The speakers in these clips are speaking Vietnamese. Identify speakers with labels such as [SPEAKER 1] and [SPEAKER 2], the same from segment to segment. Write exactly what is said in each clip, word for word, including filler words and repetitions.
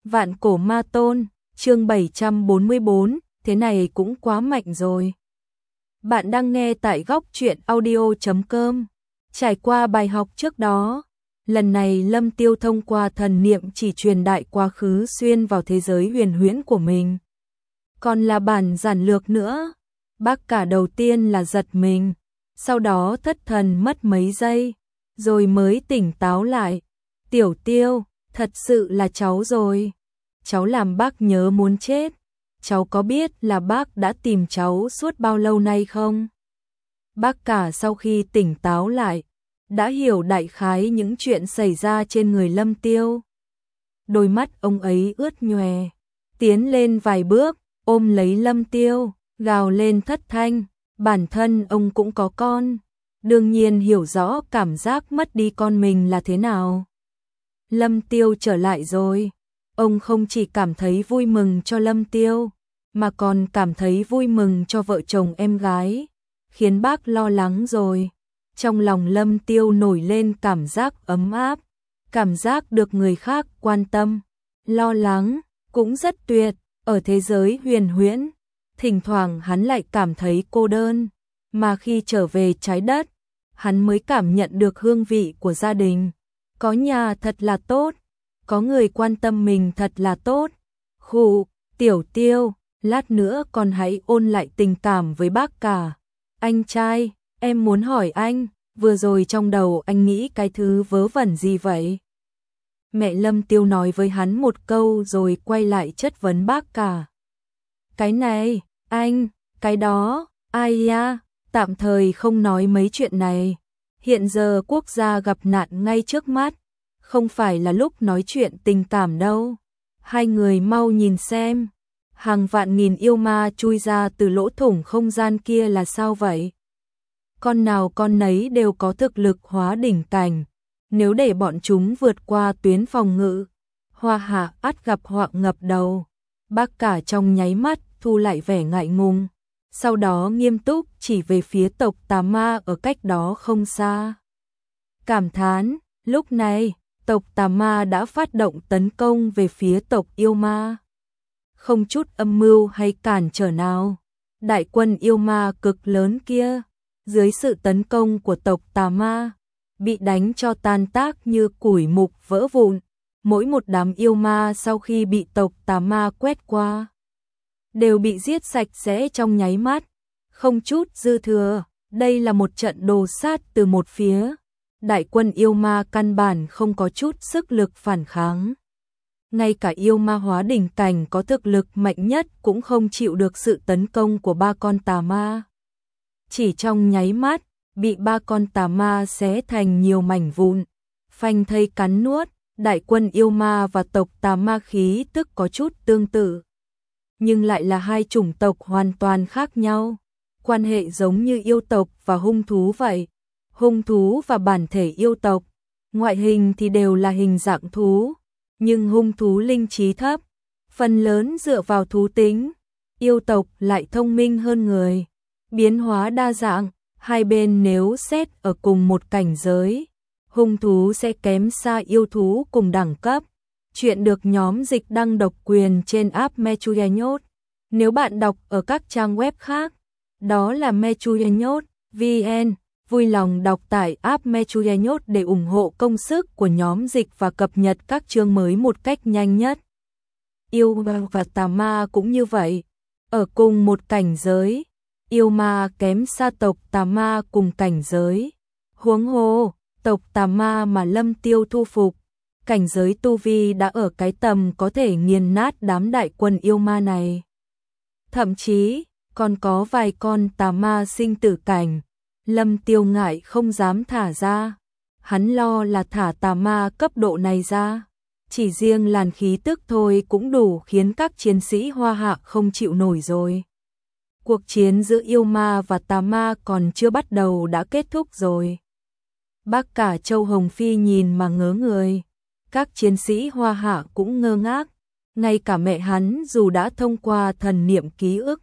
[SPEAKER 1] Vạn cổ ma tôn, chương bảy trăm bốn mươi bốn, thế này cũng quá mạnh rồi. Bạn đang nghe tại góc truyện audio chấm com. Trải qua bài học trước đó, lần này Lâm Tiêu thông qua thần niệm chỉ truyền đại quá khứ xuyên vào thế giới huyền huyễn của mình. Còn là bản giản lược nữa, bác cả đầu tiên là giật mình, sau đó thất thần mất mấy giây, rồi mới tỉnh táo lại. Tiểu Tiêu, thật sự là cháu rồi. Cháu làm bác nhớ muốn chết. Cháu có biết là bác đã tìm cháu suốt bao lâu nay không? Bác cả sau khi tỉnh táo lại, đã hiểu đại khái những chuyện xảy ra trên người Lâm Tiêu. Đôi mắt ông ấy ướt nhòe, tiến lên vài bước, ôm lấy Lâm Tiêu, gào lên thất thanh. Bản thân ông cũng có con, đương nhiên hiểu rõ cảm giác mất đi con mình là thế nào. Lâm Tiêu trở lại rồi, ông không chỉ cảm thấy vui mừng cho Lâm Tiêu, mà còn cảm thấy vui mừng cho vợ chồng em gái, khiến bác lo lắng rồi. Trong lòng Lâm Tiêu nổi lên cảm giác ấm áp, cảm giác được người khác quan tâm, lo lắng, cũng rất tuyệt. Ở thế giới huyền huyễn, thỉnh thoảng hắn lại cảm thấy cô đơn, mà khi trở về trái đất, hắn mới cảm nhận được hương vị của gia đình. Có nhà thật là tốt, có người quan tâm mình thật là tốt. Khụ, Tiểu Tiêu, lát nữa con hãy ôn lại tình cảm với bác cả. Anh trai, em muốn hỏi anh, vừa rồi trong đầu anh nghĩ cái thứ vớ vẩn gì vậy? Mẹ Lâm Tiêu nói với hắn một câu rồi quay lại chất vấn bác cả. Cái này, anh, cái đó, ai ya, tạm thời không nói mấy chuyện này. Hiện giờ quốc gia gặp nạn ngay trước mắt, không phải là lúc nói chuyện tình cảm đâu. Hai người mau nhìn xem, hàng vạn nghìn yêu ma chui ra từ lỗ thủng không gian kia là sao vậy? Con nào con nấy đều có thực lực hóa đỉnh cảnh, nếu để bọn chúng vượt qua tuyến phòng ngự, Hoa Hạ ắt gặp họa ngập đầu. Bác cả trong nháy mắt thu lại vẻ ngại ngùng, sau đó nghiêm túc chỉ về phía tộc tà ma ở cách đó không xa. Cảm thán, lúc này, tộc tà ma đã phát động tấn công về phía tộc yêu ma. Không chút âm mưu hay cản trở nào, đại quân yêu ma cực lớn kia, dưới sự tấn công của tộc tà ma, bị đánh cho tan tác như củi mục vỡ vụn. Mỗi một đám yêu ma sau khi bị tộc tà ma quét qua, đều bị giết sạch sẽ trong nháy mắt, không chút dư thừa. Đây là một trận đồ sát từ một phía. Đại quân yêu ma căn bản không có chút sức lực phản kháng. Ngay cả yêu ma hóa đỉnh cảnh có thực lực mạnh nhất cũng không chịu được sự tấn công của ba con tà ma. Chỉ trong nháy mắt, bị ba con tà ma xé thành nhiều mảnh vụn, phanh thây cắn nuốt. Đại quân yêu ma và tộc tà ma khí tức có chút tương tự, nhưng lại là hai chủng tộc hoàn toàn khác nhau. Quan hệ giống như yêu tộc và hung thú vậy. Hung thú và bản thể yêu tộc, ngoại hình thì đều là hình dạng thú, nhưng hung thú linh trí thấp, phần lớn dựa vào thú tính. Yêu tộc lại thông minh hơn người, biến hóa đa dạng. Hai bên nếu xét ở cùng một cảnh giới, hung thú sẽ kém xa yêu thú cùng đẳng cấp. Chuyện được nhóm dịch đăng độc quyền trên app Mechuyenyot. Nếu bạn đọc ở các trang web khác, đó là Mechuyenyot chấm vn. Vui lòng đọc tải app Mechuyenyot để ủng hộ công sức của nhóm dịch và cập nhật các chương mới một cách nhanh nhất. Yêu và tà ma cũng như vậy. Ở cùng một cảnh giới, yêu ma kém xa tộc tà ma cùng cảnh giới. Huống hồ, tộc tà ma mà Lâm Tiêu thu phục, cảnh giới tu vi đã ở cái tầm có thể nghiền nát đám đại quân yêu ma này. Thậm chí, còn có vài con tà ma sinh tử cảnh, Lâm Tiêu ngại không dám thả ra. Hắn lo là thả tà ma cấp độ này ra, chỉ riêng làn khí tức thôi cũng đủ khiến các chiến sĩ Hoa Hạ không chịu nổi rồi. Cuộc chiến giữa yêu ma và tà ma còn chưa bắt đầu đã kết thúc rồi. Bác cả Châu Hồng Phi nhìn mà ngớ người, các chiến sĩ Hoa Hạ cũng ngơ ngác, ngay cả mẹ hắn dù đã thông qua thần niệm ký ức,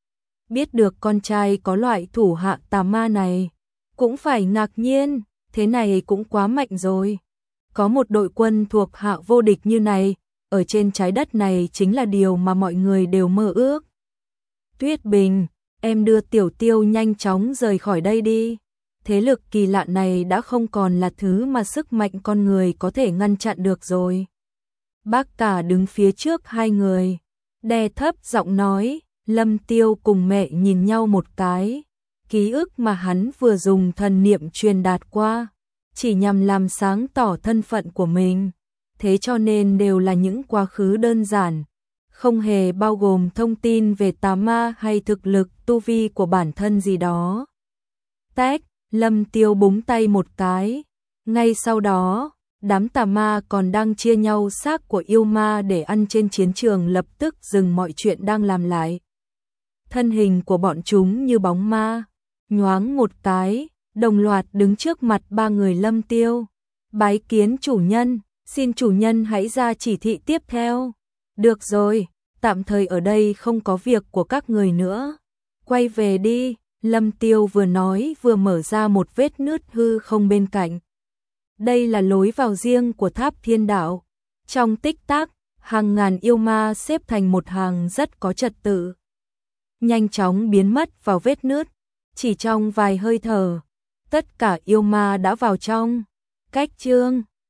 [SPEAKER 1] biết được con trai có loại thủ hạ tà ma này, cũng phải ngạc nhiên, thế này cũng quá mạnh rồi. Có một đội quân thuộc hạ vô địch như này, ở trên trái đất này chính là điều mà mọi người đều mơ ước. Tuyết Bình, em đưa Tiểu Tiêu nhanh chóng rời khỏi đây đi. Thế lực kỳ lạ này đã không còn là thứ mà sức mạnh con người có thể ngăn chặn được rồi. Bác cả đứng phía trước hai người, đè thấp giọng nói. Lâm Tiêu cùng mẹ nhìn nhau một cái. Ký ức mà hắn vừa dùng thần niệm truyền đạt qua, chỉ nhằm làm sáng tỏ thân phận của mình. Thế cho nên đều là những quá khứ đơn giản, không hề bao gồm thông tin về tà ma hay thực lực tu vi của bản thân gì đó. Tách, Lâm Tiêu búng tay một cái. Ngay sau đó, đám tà ma còn đang chia nhau xác của yêu ma để ăn trên chiến trường lập tức dừng mọi chuyện đang làm lại. Thân hình của bọn chúng như bóng ma, nhoáng một cái, đồng loạt đứng trước mặt ba người Lâm Tiêu. Bái kiến chủ nhân, xin chủ nhân hãy ra chỉ thị tiếp theo. Được rồi, tạm thời ở đây không có việc của các người nữa. Quay về đi, Lâm Tiêu vừa nói vừa mở ra một vết nứt hư không bên cạnh. Đây là lối vào riêng của tháp thiên đạo. Trong tích tắc, hàng ngàn yêu ma xếp thành một hàng rất có trật tự, nhanh chóng biến mất vào vết nứt. Chỉ trong vài hơi thở, tất cả yêu ma đã vào trong. Cách chương